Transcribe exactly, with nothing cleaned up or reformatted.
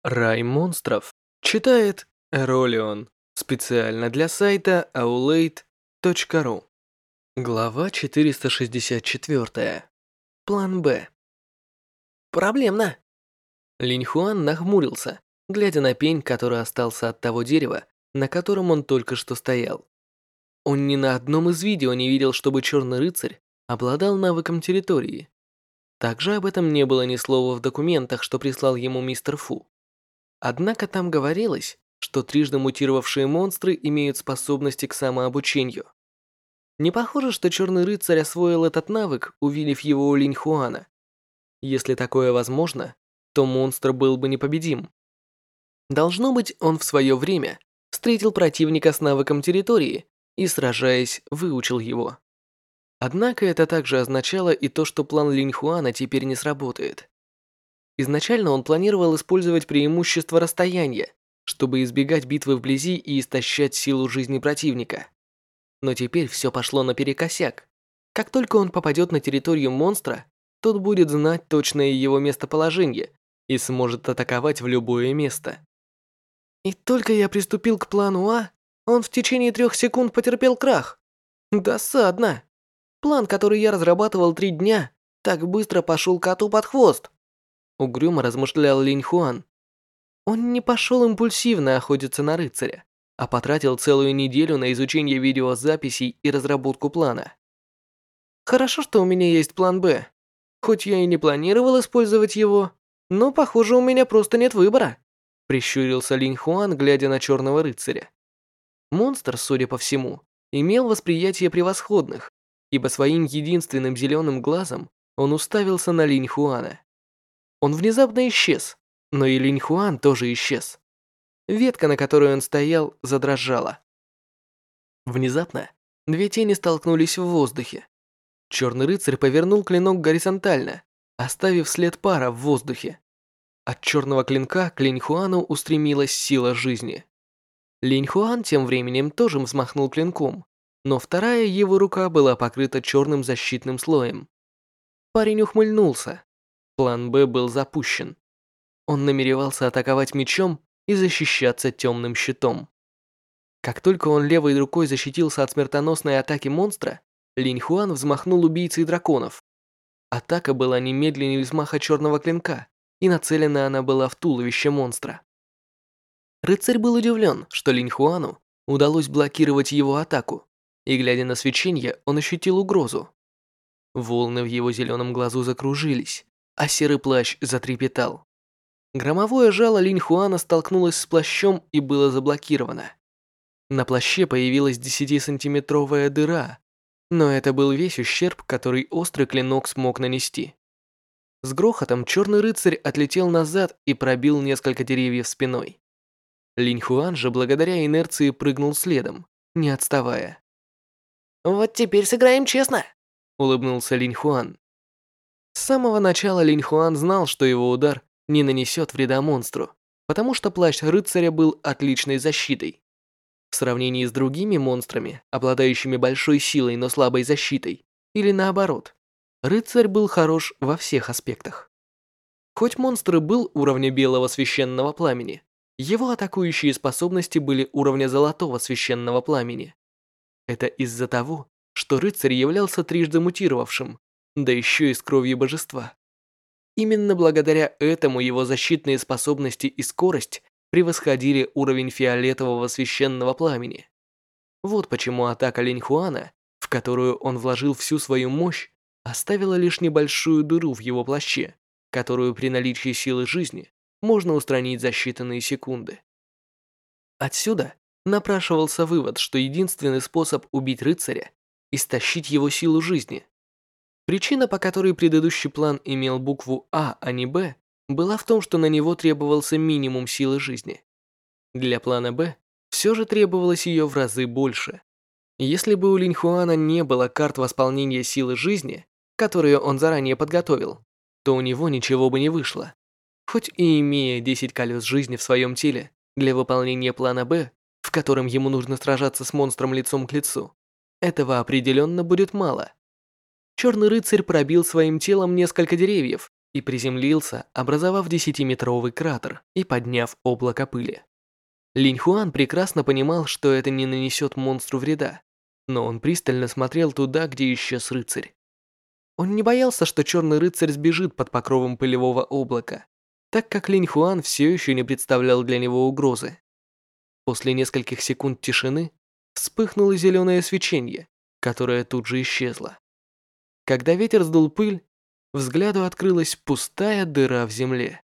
Рай монстров читает Эролион специально для сайта аулейт точка ру. Глава четыреста шестьдесят четыре. План Б. Проблемно. Линьхуан нахмурился, глядя на пень, который остался от того дерева, на котором он только что стоял. Он ни на одном из видео не видел, чтобы Черный Рыцарь обладал навыком территории. Также об этом не было ни слова в документах, что прислал ему мистер Фу. Однако там говорилось, что трижды мутировавшие монстры имеют способности к самообучению. Не похоже, что Черный Рыцарь освоил этот навык, увидев его у Линьхуана. Если такое возможно, то монстр был бы непобедим. Должно быть, он в свое время встретил противника с навыком территории и, сражаясь, выучил его. Однако это также означало и то, что план Линьхуана теперь не сработает. Изначально он планировал использовать преимущество расстояния, чтобы избегать битвы вблизи и истощать силу жизни противника. Но теперь все пошло наперекосяк. Как только он попадет на территорию монстра, тот будет знать точное его местоположение и сможет атаковать в любое место. И только я приступил к плану А, он в течение трех секунд потерпел крах. Досадно. План, который я разрабатывал три дня, так быстро пошел коту под хвост. Угрюмо размышлял Линьхуан. Он не пошел импульсивно охотиться на рыцаря, а потратил целую неделю на изучение видеозаписей и разработку плана. Хорошо, что у меня есть план Б. Хоть я и не планировал использовать его, но, похоже, у меня просто нет выбора. Прищурился Линьхуан, глядя на Черного Рыцаря. Монстр, судя по всему, имел восприятие превосходных, ибо своим единственным зеленым глазом он уставился на Линьхуана. Он внезапно исчез, но и Линьхуан тоже исчез. Ветка, на которой он стоял, задрожала. Внезапно две тени столкнулись в воздухе. Черный рыцарь повернул клинок горизонтально, оставив след пара в воздухе. От черного клинка к Линьхуану устремилась сила жизни. Линьхуан тем временем тоже взмахнул клинком, но вторая его рука была покрыта черным защитным слоем. Парень ухмыльнулся. План Б был запущен. Он намеревался атаковать мечом и защищаться темным щитом. Как только он левой рукой защитился от смертоносной атаки монстра, Линьхуан взмахнул убийцей драконов. Атака была немедленнее взмаха черного клинка, и нацелена она была в туловище монстра. Рыцарь был удивлен, что Линьхуану удалось блокировать его атаку, и, глядя на свечение, он ощутил угрозу. Волны в его зеленом глазу закружились, а серый плащ затрепетал. Громовое жало Линьхуана столкнулось с плащом и было заблокировано. На плаще появилась десятисантиметровая дыра, но это был весь ущерб, который острый клинок смог нанести. С грохотом Черный Рыцарь отлетел назад и пробил несколько деревьев спиной. Линьхуан же благодаря инерции прыгнул следом, не отставая. «Вот теперь сыграем честно», — улыбнулся Линьхуан. С самого начала Линьхуан знал, что его удар не нанесет вреда монстру, потому что плащ рыцаря был отличной защитой. В сравнении с другими монстрами, обладающими большой силой, но слабой защитой, или наоборот, рыцарь был хорош во всех аспектах. Хоть монстр и был уровня белого священного пламени, его атакующие способности были уровня золотого священного пламени. Это из-за того, что рыцарь являлся трижды мутировавшим, да еще и с кровью божества. Именно благодаря этому его защитные способности и скорость превосходили уровень фиолетового священного пламени. Вот почему атака Линьхуана, в которую он вложил всю свою мощь, оставила лишь небольшую дыру в его плаще, которую при наличии силы жизни можно устранить за считанные секунды. Отсюда напрашивался вывод, что единственный способ убить рыцаря – истощить его силу жизни. Причина, по которой предыдущий план имел букву А, а не Б, была в том, что на него требовался минимум силы жизни. Для плана Б все же требовалось ее в разы больше. Если бы у Линьхуана не было карт восполнения силы жизни, которые он заранее подготовил, то у него ничего бы не вышло. Хоть и имея десять колес жизни в своем теле для выполнения плана Б, в котором ему нужно сражаться с монстром лицом к лицу, этого определенно будет мало. Черный рыцарь пробил своим телом несколько деревьев и приземлился, образовав десятиметровый кратер и подняв облако пыли. Линь Хуан прекрасно понимал, что это не нанесет монстру вреда, но он пристально смотрел туда, где исчез рыцарь. Он не боялся, что черный рыцарь сбежит под покровом пылевого облака, так как Линь Хуан все еще не представлял для него угрозы. После нескольких секунд тишины вспыхнуло зеленое свечение, которое тут же исчезло. Когда ветер сдул пыль, взгляду открылась пустая дыра в земле.